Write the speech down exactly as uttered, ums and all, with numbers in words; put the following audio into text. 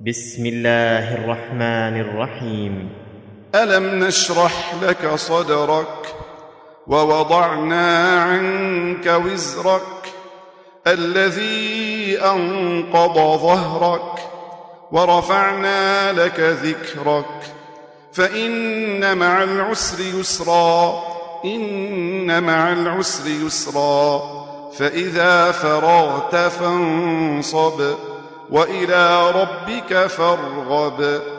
بسم الله الرحمن الرحيم. ألم نشرح لك صدرك ووضعنا عنك وزرك الذي أنقض ظهرك ورفعنا لك ذكرك فإن مع العسر يسرا إن مع العسر يسرا فإذا فرغت فانصب وإلى ربك فارغب.